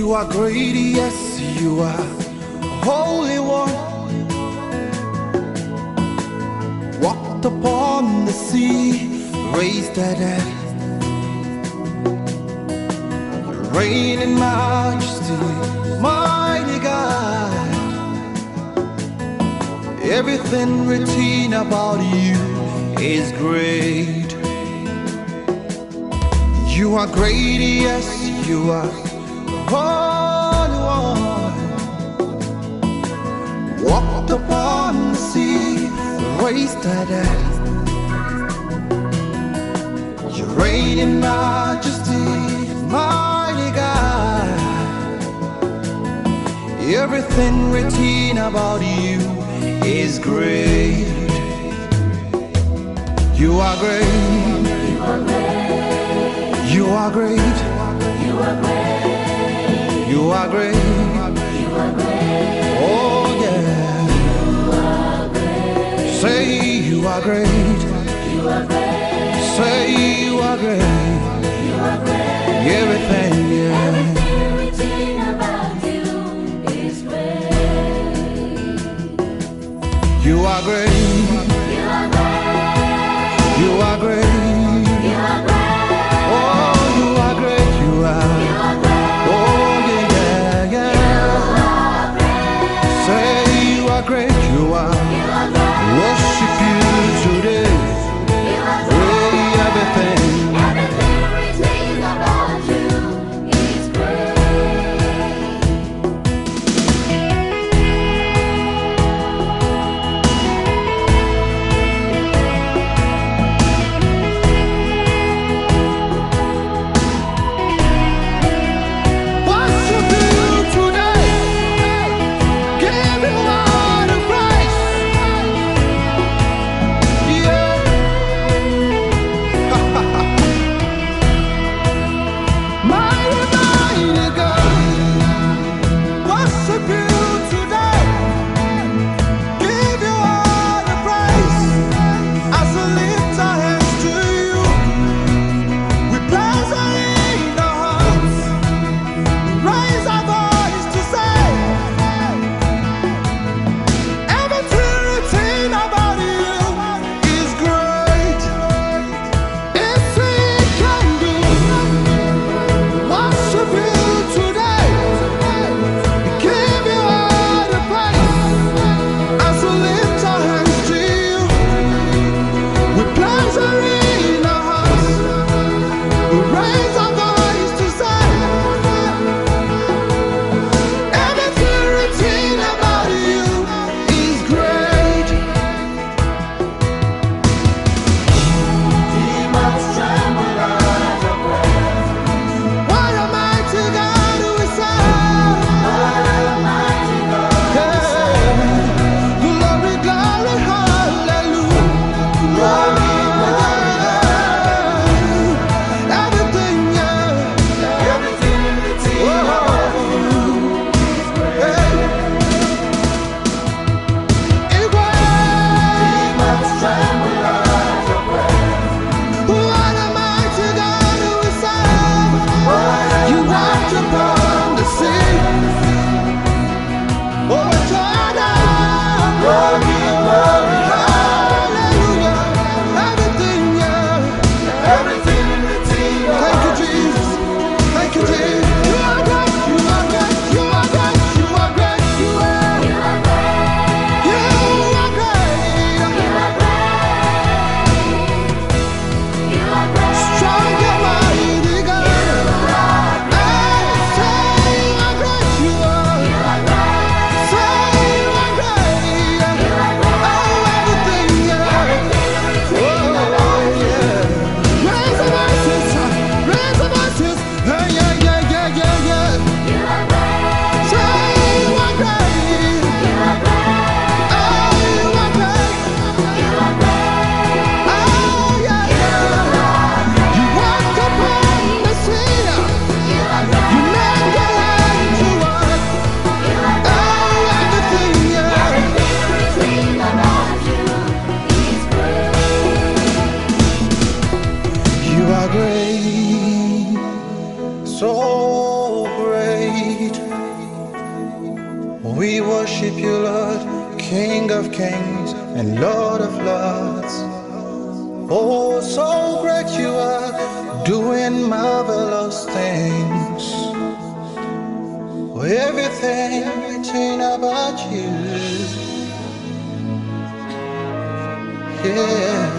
You are great, yes, you are Holy One. Walked upon the sea, raised the dead. You reign in majesty, mighty God. Everything written about you is great. You are great, yes, you are Holy One. Walked upon the sea, raised the dead. You reign in majesty, mighty God. Everything written about you is great. You are great. You are great. You are great. You are great. You are great. You are great. Oh yeah. You are great. Say you are great. You are great. Say you are great. You are great. Everything, yeah. Everything written about you is great. You are great. You are great. You are great. You are great. Oh, you are great. You are. You are great. Oh yeah, yeah, yeah. Say you are great. You are. You are great. Worship you today. You are great. Hey, everything. Everything written about you is great. Worship you today. Give him all the praise. We worship you, Lord, King of kings and Lord of lords. Oh, so great you are, doing marvelous things. Everything about you, yeah.